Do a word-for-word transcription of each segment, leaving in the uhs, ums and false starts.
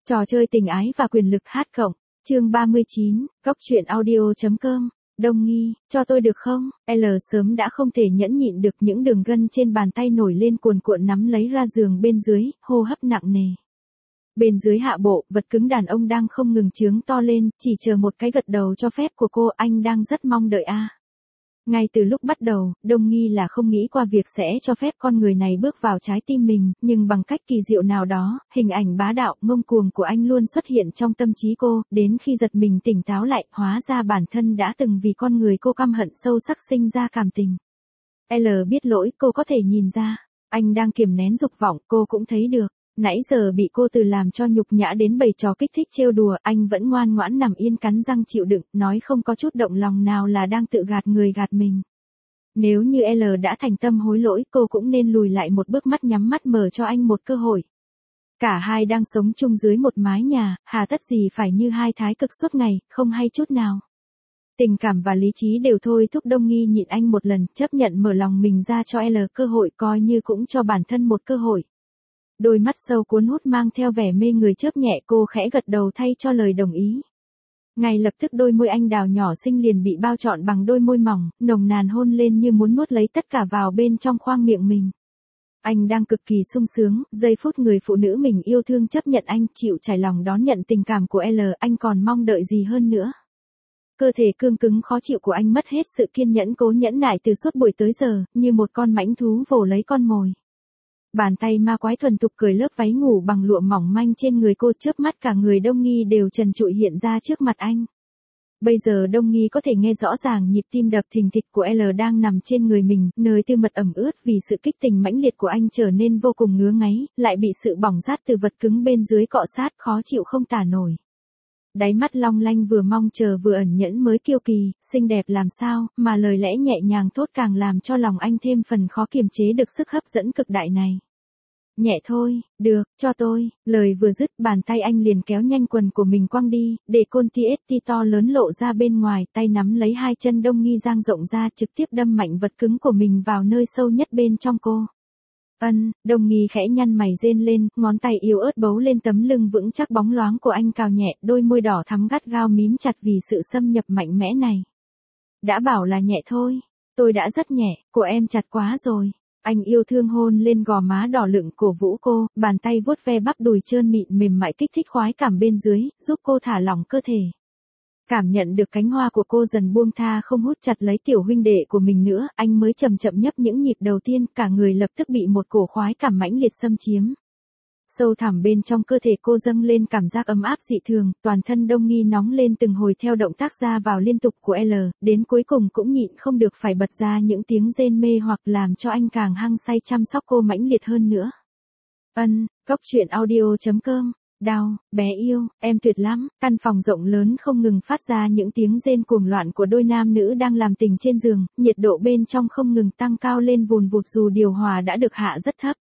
Trò chơi tình ái và quyền lực hát cộng, chương ba mươi chín, góc truyện audio.com, Đông Nghi, cho tôi được không? L sớm đã không thể nhẫn nhịn được những đường gân trên bàn tay nổi lên cuồn cuộn nắm lấy ra giường bên dưới, hô hấp nặng nề. Bên dưới hạ bộ, vật cứng đàn ông đang không ngừng trướng to lên, chỉ chờ một cái gật đầu cho phép của cô, anh đang rất mong đợi a. À. Ngay từ lúc bắt đầu, Đông Nghi là không nghĩ qua việc sẽ cho phép con người này bước vào trái tim mình, nhưng bằng cách kỳ diệu nào đó, hình ảnh bá đạo, ngông cuồng của anh luôn xuất hiện trong tâm trí cô, đến khi giật mình tỉnh táo lại, hóa ra bản thân đã từng vì con người cô căm hận sâu sắc sinh ra cảm tình. L biết lỗi, cô có thể nhìn ra, anh đang kiềm nén dục vọng, cô cũng thấy được. Nãy giờ bị cô từ làm cho nhục nhã đến bày trò kích thích trêu đùa, anh vẫn ngoan ngoãn nằm yên cắn răng chịu đựng, nói không có chút động lòng nào là đang tự gạt người gạt mình. Nếu như L đã thành tâm hối lỗi, cô cũng nên lùi lại một bước, mắt nhắm mắt mở cho anh một cơ hội. Cả hai đang sống chung dưới một mái nhà, hà tất gì phải như hai thái cực suốt ngày, không hay chút nào. Tình cảm và lý trí đều thôi thúc Đông Nghi nhịn anh một lần, chấp nhận mở lòng mình ra cho L cơ hội, coi như cũng cho bản thân một cơ hội. Đôi mắt sâu cuốn hút mang theo vẻ mê người chớp nhẹ, cô khẽ gật đầu thay cho lời đồng ý. Ngay lập tức đôi môi anh đào nhỏ xinh liền bị bao trọn bằng đôi môi mỏng, nồng nàn hôn lên như muốn nuốt lấy tất cả vào bên trong khoang miệng mình. Anh đang cực kỳ sung sướng, giây phút người phụ nữ mình yêu thương chấp nhận anh, chịu trải lòng đón nhận tình cảm của L, anh còn mong đợi gì hơn nữa. Cơ thể cương cứng khó chịu của anh mất hết sự kiên nhẫn, cố nhẫn nại từ suốt buổi tới giờ, như một con mãnh thú vồ lấy con mồi. Bàn tay ma quái thuần thục cởi lớp váy ngủ bằng lụa mỏng manh trên người cô, chớp mắt cả người Đông Nghi đều trần trụi hiện ra trước mặt anh. Bây giờ Đông Nghi có thể nghe rõ ràng nhịp tim đập thình thịch của L đang nằm trên người mình, nơi tư mật ẩm ướt vì sự kích tình mãnh liệt của anh trở nên vô cùng ngứa ngáy, lại bị sự bỏng rát từ vật cứng bên dưới cọ sát, khó chịu không tả nổi. Đáy mắt long lanh vừa mong chờ vừa ẩn nhẫn mới kiêu kỳ, xinh đẹp làm sao, mà lời lẽ nhẹ nhàng thốt càng làm cho lòng anh thêm phần khó kiềm chế được sức hấp dẫn cực đại này. Nhẹ thôi, được, cho tôi, lời vừa dứt, bàn tay anh liền kéo nhanh quần của mình quăng đi, để côn ti ét ti to lớn lộ ra bên ngoài, tay nắm lấy hai chân Đông Nghi dang rộng ra, trực tiếp đâm mạnh vật cứng của mình vào nơi sâu nhất bên trong cô. Ân, Đông Nghi khẽ nhăn mày rên lên, ngón tay yếu ớt bấu lên tấm lưng vững chắc bóng loáng của anh, cào nhẹ, đôi môi đỏ thắm gắt gao mím chặt vì sự xâm nhập mạnh mẽ này. Đã bảo là nhẹ thôi, tôi đã rất nhẹ, của em chặt quá rồi. Anh yêu thương hôn lên gò má đỏ lựng cổ vũ cô, bàn tay vuốt ve bắp đùi trơn mịn mềm mại kích thích khoái cảm bên dưới, giúp cô thả lỏng cơ thể. Cảm nhận được cánh hoa của cô dần buông tha không hút chặt lấy tiểu huynh đệ của mình nữa, anh mới chậm chậm nhấp những nhịp đầu tiên, cả người lập tức bị một cổ khoái cảm mãnh liệt xâm chiếm. Sâu thẳm bên trong cơ thể cô dâng lên cảm giác ấm áp dị thường, toàn thân Đông Nghi nóng lên từng hồi theo động tác ra vào liên tục của L, đến cuối cùng cũng nhịn không được phải bật ra những tiếng rên mê hoặc làm cho anh càng hăng say chăm sóc cô mãnh liệt hơn nữa. Ân, góc truyện audio.com, đau, bé yêu, em tuyệt lắm, căn phòng rộng lớn không ngừng phát ra những tiếng rên cuồng loạn của đôi nam nữ đang làm tình trên giường, nhiệt độ bên trong không ngừng tăng cao lên vùn vụt dù điều hòa đã được hạ rất thấp.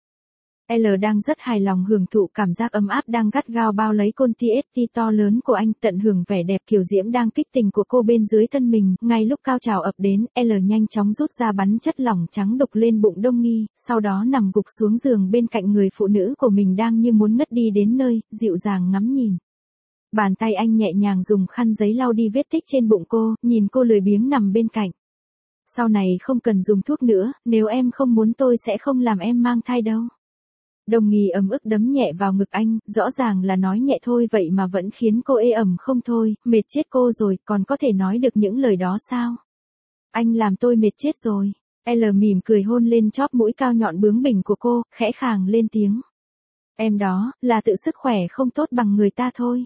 L đang rất hài lòng hưởng thụ cảm giác ấm áp đang gắt gao bao lấy côn ti ét ti to lớn của anh, tận hưởng vẻ đẹp kiều diễm đang kích tình của cô bên dưới thân mình. Ngay lúc cao trào ập đến, L nhanh chóng rút ra bắn chất lỏng trắng đục lên bụng Đông Nghi, sau đó nằm gục xuống giường bên cạnh người phụ nữ của mình đang như muốn ngất đi đến nơi, dịu dàng ngắm nhìn. Bàn tay anh nhẹ nhàng dùng khăn giấy lau đi vết tích trên bụng cô, nhìn cô lười biếng nằm bên cạnh. Sau này không cần dùng thuốc nữa, nếu em không muốn tôi sẽ không làm em mang thai đâu. Đông Nghi ấm ức đấm nhẹ vào ngực anh, rõ ràng là nói nhẹ thôi vậy mà vẫn khiến cô ê ẩm không thôi, mệt chết cô rồi, còn có thể nói được những lời đó sao? Anh làm tôi mệt chết rồi. L mỉm cười hôn lên chóp mũi cao nhọn bướng bỉnh của cô, khẽ khàng lên tiếng. Em đó, là tự sức khỏe không tốt bằng người ta thôi.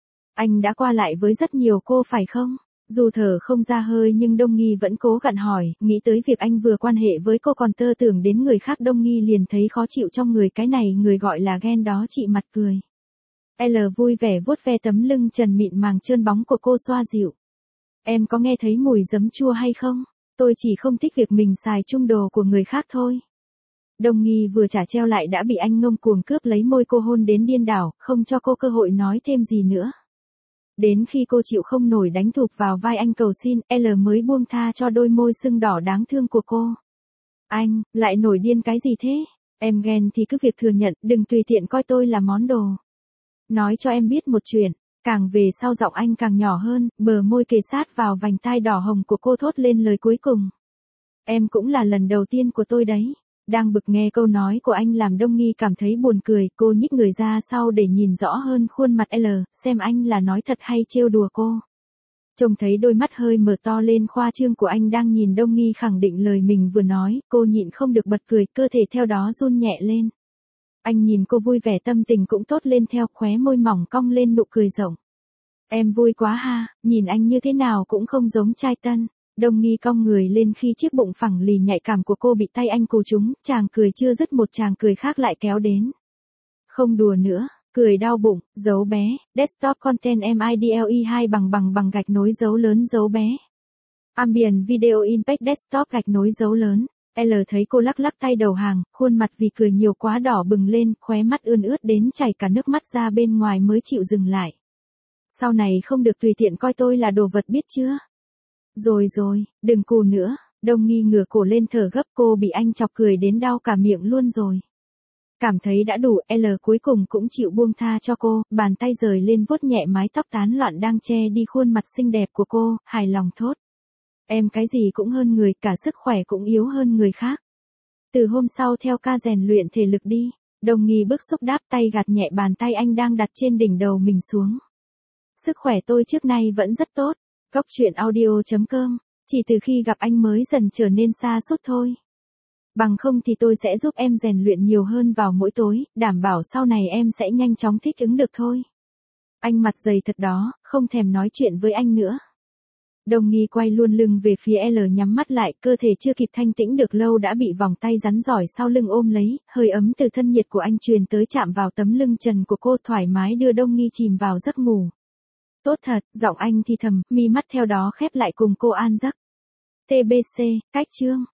Anh đã qua lại với rất nhiều cô phải không? Dù thở không ra hơi nhưng Đông Nghi vẫn cố gặn hỏi, nghĩ tới việc anh vừa quan hệ với cô còn tơ tưởng đến người khác, Đông Nghi liền thấy khó chịu trong người, cái này người gọi là ghen đó chị, mặt cười. L vui vẻ vuốt ve tấm lưng trần mịn màng trơn bóng của cô, xoa dịu. Em có nghe thấy mùi giấm chua hay không? Tôi chỉ không thích việc mình xài chung đồ của người khác thôi. Đông Nghi vừa trả treo lại đã bị anh ngông cuồng cướp lấy môi cô, hôn đến điên đảo, không cho cô cơ hội nói thêm gì nữa. Đến khi cô chịu không nổi đánh thụp vào vai anh cầu xin, L mới buông tha cho đôi môi sưng đỏ đáng thương của cô. Anh, lại nổi điên cái gì thế? Em ghen thì cứ việc thừa nhận, đừng tùy tiện coi tôi là món đồ. Nói cho em biết một chuyện. Càng về sau giọng anh càng nhỏ hơn, bờ môi kề sát vào vành tai đỏ hồng của cô thốt lên lời cuối cùng. Em cũng là lần đầu tiên của tôi đấy. Đang bực nghe câu nói của anh làm Đông Nghi cảm thấy buồn cười, cô nhích người ra sau để nhìn rõ hơn khuôn mặt L, xem anh là nói thật hay trêu đùa cô. Trông thấy đôi mắt hơi mở to lên khoa trương của anh đang nhìn Đông Nghi khẳng định lời mình vừa nói, cô nhịn không được bật cười, cơ thể theo đó run nhẹ lên. Anh nhìn cô vui vẻ, tâm tình cũng tốt lên theo, khóe môi mỏng cong lên nụ cười rộng. Em vui quá ha, nhìn anh như thế nào cũng không giống trai tân. Đông Nghi cong người lên khi chiếc bụng phẳng lì nhạy cảm của cô bị tay anh cù trúng, chàng cười chưa dứt một chàng cười khác lại kéo đến. Không đùa nữa, cười đau bụng, dấu bé, desktop content midle hai bằng bằng bằng gạch nối dấu lớn dấu bé. Ambient video impact desktop gạch nối dấu lớn. L thấy cô lắc lắc tay đầu hàng, khuôn mặt vì cười nhiều quá đỏ bừng lên, khóe mắt ươn ướt đến chảy cả nước mắt ra bên ngoài mới chịu dừng lại. Sau này không được tùy tiện coi tôi là đồ vật biết chưa? Rồi rồi, đừng cù nữa. Đông Nghi ngửa cổ lên thở gấp, cô bị anh chọc cười đến đau cả miệng luôn rồi. Cảm thấy đã đủ, L cuối cùng cũng chịu buông tha cho cô, bàn tay rời lên vuốt nhẹ mái tóc tán loạn đang che đi khuôn mặt xinh đẹp của cô, hài lòng thốt. Em cái gì cũng hơn người, cả sức khỏe cũng yếu hơn người khác. Từ hôm sau theo ca rèn luyện thể lực đi. Đông Nghi bức xúc đáp, tay gạt nhẹ bàn tay anh đang đặt trên đỉnh đầu mình xuống. Sức khỏe tôi trước nay vẫn rất tốt. Góc truyện audio chấm com, chỉ từ khi gặp anh mới dần trở nên xa sút thôi. Bằng không thì tôi sẽ giúp em rèn luyện nhiều hơn vào mỗi tối, đảm bảo sau này em sẽ nhanh chóng thích ứng được thôi. Anh mặt dày thật đó, không thèm nói chuyện với anh nữa. Đông Nghi quay luôn lưng về phía L, nhắm mắt lại, cơ thể chưa kịp thanh tĩnh được lâu đã bị vòng tay rắn giỏi sau lưng ôm lấy, hơi ấm từ thân nhiệt của anh truyền tới chạm vào tấm lưng trần của cô, thoải mái đưa Đông Nghi chìm vào giấc ngủ. Tốt thật, giọng anh thì thầm, mi mắt theo đó khép lại cùng cô an giấc. tê bê xê, cách chương.